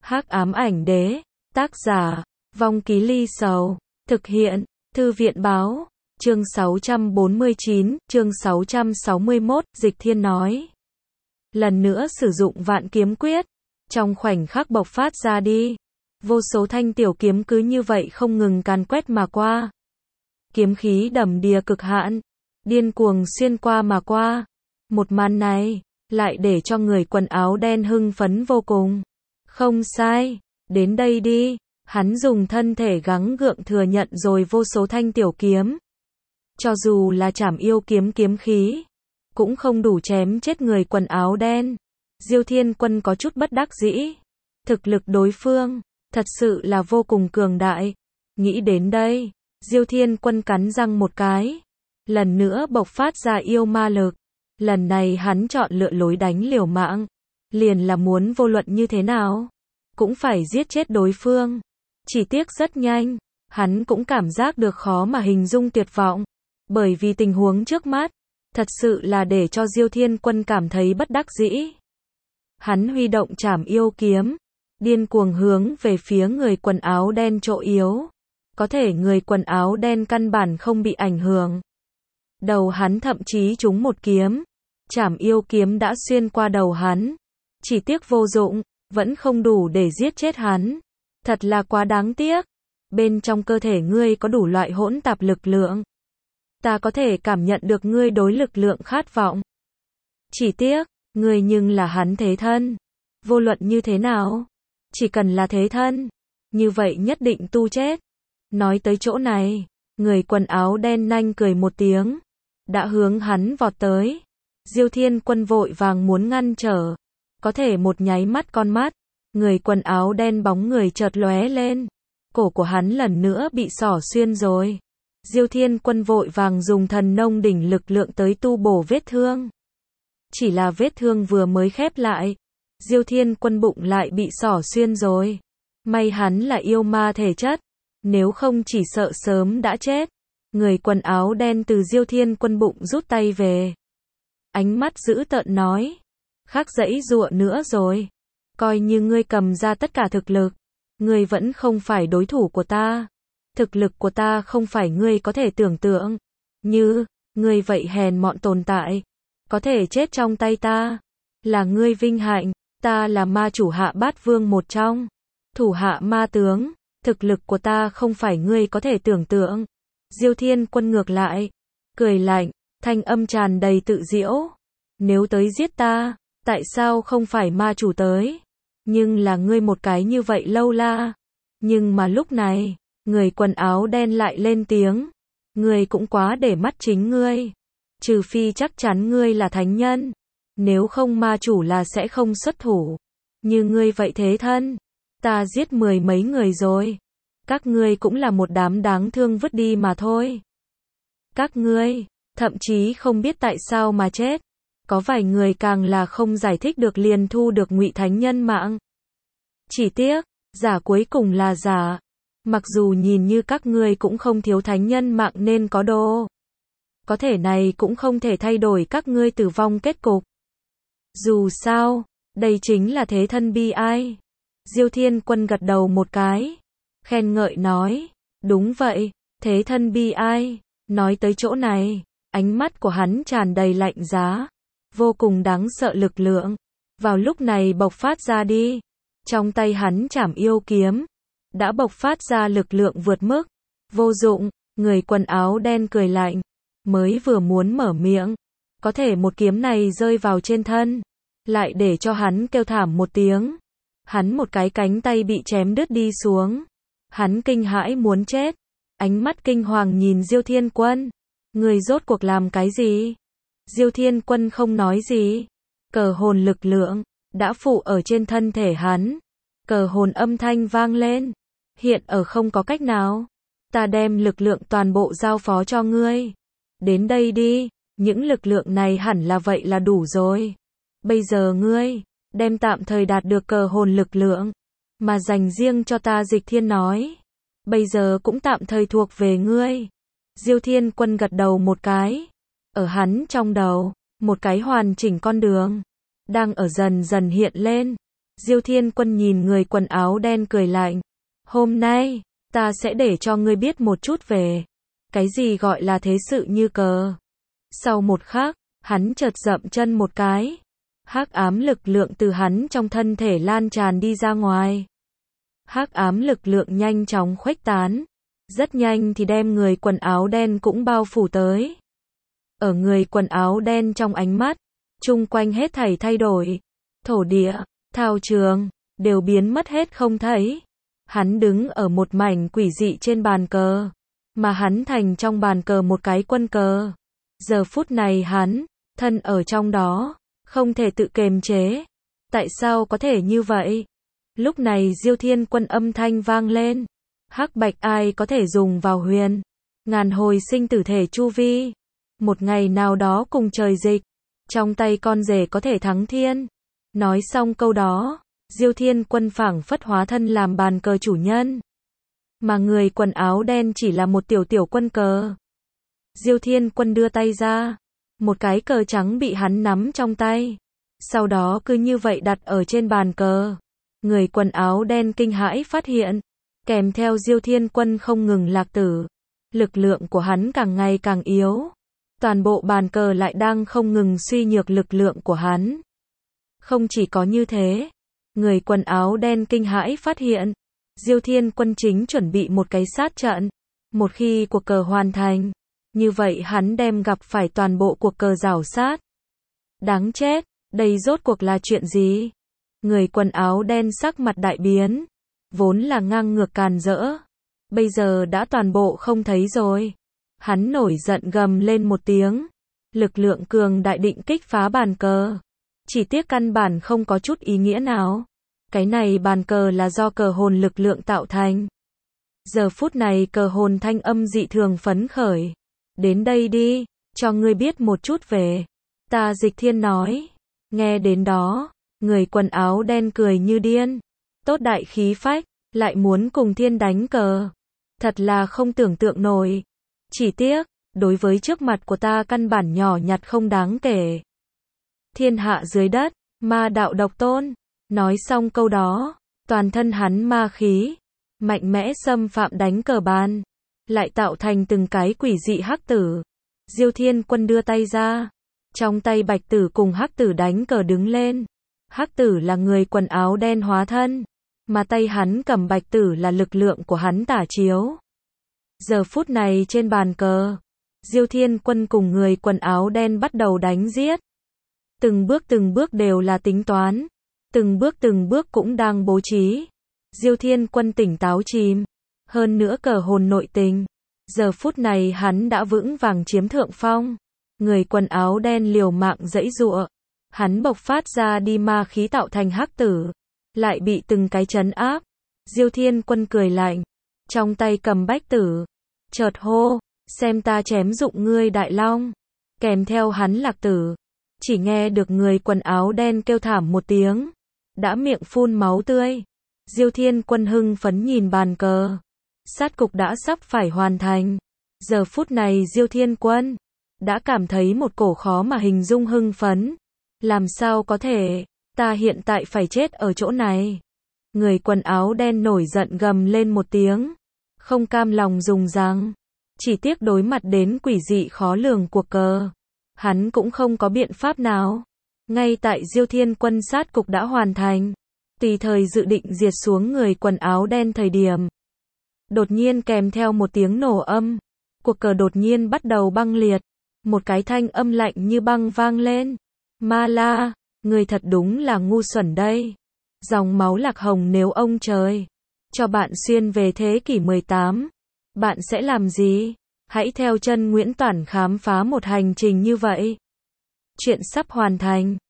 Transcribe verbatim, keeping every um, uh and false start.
Hắc ám ảnh đế, tác giả, Vong Ký Ly Sầu, thực hiện, Thư viện báo, chương sáu trăm bốn mươi chín, chương sáu trăm sáu mươi mốt, Dịch Thiên nói. Lần nữa sử dụng vạn kiếm quyết, trong khoảnh khắc bộc phát ra đi, vô số thanh tiểu kiếm cứ như vậy không ngừng càn quét mà qua. Kiếm khí đầm đìa cực hạn, điên cuồng xuyên qua mà qua. Một màn này, lại để cho người quần áo đen hưng phấn vô cùng. Không sai, đến đây đi, hắn dùng thân thể gắng gượng thừa nhận rồi vô số thanh tiểu kiếm. Cho dù là trảm yêu kiếm kiếm khí, cũng không đủ chém chết người quần áo đen. Diêu Thiên Quân có chút bất đắc dĩ. Thực lực đối phương, thật sự là vô cùng cường đại. Nghĩ đến đây, Diêu Thiên Quân cắn răng một cái. Lần nữa bộc phát ra yêu ma lực. Lần này hắn chọn lựa lối đánh liều mạng. Liền là muốn vô luận như thế nào, cũng phải giết chết đối phương. Chỉ tiếc rất nhanh, hắn cũng cảm giác được khó mà hình dung tuyệt vọng. Bởi vì tình huống trước mắt, thật sự là để cho Diêu Thiên Quân cảm thấy bất đắc dĩ. Hắn huy động trảm yêu kiếm, điên cuồng hướng về phía người quần áo đen chỗ yếu. Có thể người quần áo đen căn bản không bị ảnh hưởng. Đầu hắn thậm chí trúng một kiếm. Trảm yêu kiếm đã xuyên qua đầu hắn. Chỉ tiếc vô dụng, vẫn không đủ để giết chết hắn. Thật là quá đáng tiếc. Bên trong cơ thể ngươi có đủ loại hỗn tạp lực lượng. Ta có thể cảm nhận được ngươi đối lực lượng khát vọng. Chỉ tiếc, ngươi nhưng là hắn thế thân. Vô luận như thế nào, chỉ cần là thế thân, như vậy nhất định tu chết. Nói tới chỗ này, người quần áo đen nhanh cười một tiếng, đã hướng hắn vọt tới. Diêu Thiên Quân vội vàng muốn ngăn trở, có thể một nháy mắt con mắt, người quần áo đen bóng người chợt lóe lên, cổ của hắn lần nữa bị xỏ xuyên rồi. Diêu Thiên Quân vội vàng dùng thần nông đỉnh lực lượng tới tu bổ vết thương. Chỉ là vết thương vừa mới khép lại, Diêu Thiên Quân bụng lại bị xỏ xuyên rồi. May hắn là yêu ma thể chất, nếu không chỉ sợ sớm đã chết. Người quần áo đen từ Diêu Thiên Quân bụng rút tay về. Ánh mắt dữ tợn nói, khác dãy dụa nữa rồi. Coi như ngươi cầm ra tất cả thực lực, ngươi vẫn không phải đối thủ của ta. Thực lực của ta không phải ngươi có thể tưởng tượng. Như, ngươi vậy hèn mọn tồn tại, có thể chết trong tay ta, là ngươi vinh hạnh. Ta là ma chủ hạ bát vương một trong, thủ hạ ma tướng, thực lực của ta không phải ngươi có thể tưởng tượng. Diêu Thiên Quân ngược lại, cười lạnh, thanh âm tràn đầy tự giễu. Nếu tới giết ta, tại sao không phải ma chủ tới? Nhưng là ngươi một cái như vậy lâu la. Nhưng mà lúc này, người quần áo đen lại lên tiếng. Ngươi cũng quá để mắt chính ngươi. Trừ phi chắc chắn ngươi là thánh nhân. Nếu không ma chủ là sẽ không xuất thủ. Như ngươi vậy thế thân, ta giết mười mấy người rồi. Các ngươi cũng là một đám đáng thương vứt đi mà thôi. Các ngươi, thậm chí không biết tại sao mà chết. Có vài người càng là không giải thích được liền thu được ngụy thánh nhân mạng. Chỉ tiếc, giả cuối cùng là giả. Mặc dù nhìn như các ngươi cũng không thiếu thánh nhân mạng nên có đồ. Có thể này cũng không thể thay đổi các ngươi tử vong kết cục. Dù sao, đây chính là thế thân bi ai. Diêu Thiên Quân gật đầu một cái, khen ngợi nói, đúng vậy, thế thân bi ai. Nói tới chỗ này, ánh mắt của hắn tràn đầy lạnh giá, vô cùng đáng sợ lực lượng. Vào lúc này bộc phát ra đi, trong tay hắn trảm yêu kiếm, đã bộc phát ra lực lượng vượt mức. Vô dụng, người quần áo đen cười lạnh, mới vừa muốn mở miệng, có thể một kiếm này rơi vào trên thân, lại để cho hắn kêu thảm một tiếng. Hắn một cái cánh tay bị chém đứt đi xuống. Hắn kinh hãi muốn chết, ánh mắt kinh hoàng nhìn Diêu Thiên Quân. Người rốt cuộc làm cái gì? Diêu Thiên Quân không nói gì. Cờ hồn lực lượng đã phụ ở trên thân thể hắn. Cờ hồn âm thanh vang lên. Hiện ở không có cách nào. Ta đem lực lượng toàn bộ giao phó cho ngươi. Đến đây đi, những lực lượng này hẳn là vậy là đủ rồi. Bây giờ ngươi, đem tạm thời đạt được cờ hồn lực lượng, mà dành riêng cho ta. Dịch Thiên nói, bây giờ cũng tạm thời thuộc về ngươi. Diêu Thiên Quân gật đầu một cái. Ở hắn trong đầu, một cái hoàn chỉnh con đường, đang ở dần dần hiện lên. Diêu Thiên Quân nhìn người quần áo đen cười lạnh. Hôm nay, ta sẽ để cho ngươi biết một chút về cái gì gọi là thế sự như cờ. Sau một khắc, hắn chợt dậm chân một cái. Hắc ám lực lượng từ hắn trong thân thể lan tràn đi ra ngoài. Hắc ám lực lượng nhanh chóng khuếch tán. Rất nhanh thì đem người quần áo đen cũng bao phủ tới. Ở người quần áo đen trong ánh mắt, chung quanh hết thảy thay đổi. Thổ địa, thao trường, đều biến mất hết không thấy. Hắn đứng ở một mảnh quỷ dị trên bàn cờ. Mà hắn thành trong bàn cờ một cái quân cờ. Giờ phút này hắn, thân ở trong đó, không thể tự kiềm chế. Tại sao có thể như vậy? Lúc này Diêu Thiên Quân âm thanh vang lên. Hắc bạch ai có thể dùng vào huyền. Ngàn hồi sinh tử thể chu vi. Một ngày nào đó cùng trời dịch. Trong tay con rể có thể thắng thiên. Nói xong câu đó, Diêu Thiên Quân phảng phất hóa thân làm bàn cờ chủ nhân. Mà người quần áo đen chỉ là một tiểu tiểu quân cờ. Diêu Thiên Quân đưa tay ra. Một cái cờ trắng bị hắn nắm trong tay. Sau đó cứ như vậy đặt ở trên bàn cờ. Người quần áo đen kinh hãi phát hiện. Kèm theo Diêu Thiên Quân không ngừng lạc tử. Lực lượng của hắn càng ngày càng yếu. Toàn bộ bàn cờ lại đang không ngừng suy nhược lực lượng của hắn. Không chỉ có như thế. Người quần áo đen kinh hãi phát hiện. Diêu Thiên Quân chính chuẩn bị một cái sát trận. Một khi cuộc cờ hoàn thành. Như vậy hắn đem gặp phải toàn bộ cuộc cờ rảo sát. Đáng chết, đây rốt cuộc là chuyện gì? Người quần áo đen sắc mặt đại biến. Vốn là ngang ngược càn rỡ. Bây giờ đã toàn bộ không thấy rồi. Hắn nổi giận gầm lên một tiếng. Lực lượng cường đại định kích phá bàn cờ. Chỉ tiếc căn bản không có chút ý nghĩa nào. Cái này bàn cờ là do cờ hồn lực lượng tạo thành. Giờ phút này cờ hồn thanh âm dị thường phấn khởi. Đến đây đi, cho ngươi biết một chút về. Ta Dịch Thiên nói. Nghe đến đó, người quần áo đen cười như điên. Tốt đại khí phách, lại muốn cùng thiên đánh cờ. Thật là không tưởng tượng nổi. Chỉ tiếc, đối với trước mặt của ta căn bản nhỏ nhặt không đáng kể. Thiên hạ dưới đất, ma đạo độc tôn. Nói xong câu đó, toàn thân hắn ma khí, mạnh mẽ xâm phạm đánh cờ bàn. Lại tạo thành từng cái quỷ dị hắc tử. Diêu Thiên Quân đưa tay ra. Trong tay bạch tử cùng hắc tử đánh cờ đứng lên. Hắc tử là người quần áo đen hóa thân. Mà tay hắn cầm bạch tử là lực lượng của hắn tả chiếu. Giờ phút này trên bàn cờ. Diêu Thiên Quân cùng người quần áo đen bắt đầu đánh giết. Từng bước từng bước đều là tính toán. Từng bước từng bước cũng đang bố trí. Diêu Thiên Quân tỉnh táo chìm. Hơn nữa cờ hồn nội tình. Giờ phút này hắn đã vững vàng chiếm thượng phong. Người quần áo đen liều mạng giãy giụa. Hắn bộc phát ra đi ma khí tạo thành hắc tử. Lại bị từng cái trấn áp. Diêu Thiên Quân cười lạnh. Trong tay cầm bách tử. Chợt hô. Xem ta chém dụng ngươi đại long. Kèm theo hắn lạc tử. Chỉ nghe được người quần áo đen kêu thảm một tiếng. Đã miệng phun máu tươi. Diêu Thiên Quân hưng phấn nhìn bàn cờ. Sát cục đã sắp phải hoàn thành. Giờ phút này Diêu Thiên Quân đã cảm thấy một cổ khó mà hình dung hưng phấn. Làm sao có thể, ta hiện tại phải chết ở chỗ này. Người quần áo đen nổi giận gầm lên một tiếng. Không cam lòng dùng răng. Chỉ tiếc đối mặt đến quỷ dị khó lường cuộc cờ. Hắn cũng không có biện pháp nào. Ngay tại Diêu Thiên Quân sát cục đã hoàn thành. Tùy thời dự định diệt xuống người quần áo đen thời điểm. Đột nhiên kèm theo một tiếng nổ âm. Cuộc cờ đột nhiên bắt đầu băng liệt. Một cái thanh âm lạnh như băng vang lên. Ma La, người thật đúng là ngu xuẩn đây. Dòng máu lạc hồng nếu ông trời cho bạn xuyên về thế kỷ mười tám. Bạn sẽ làm gì? Hãy theo chân Nguyễn Toản khám phá một hành trình như vậy. Chuyện sắp hoàn thành.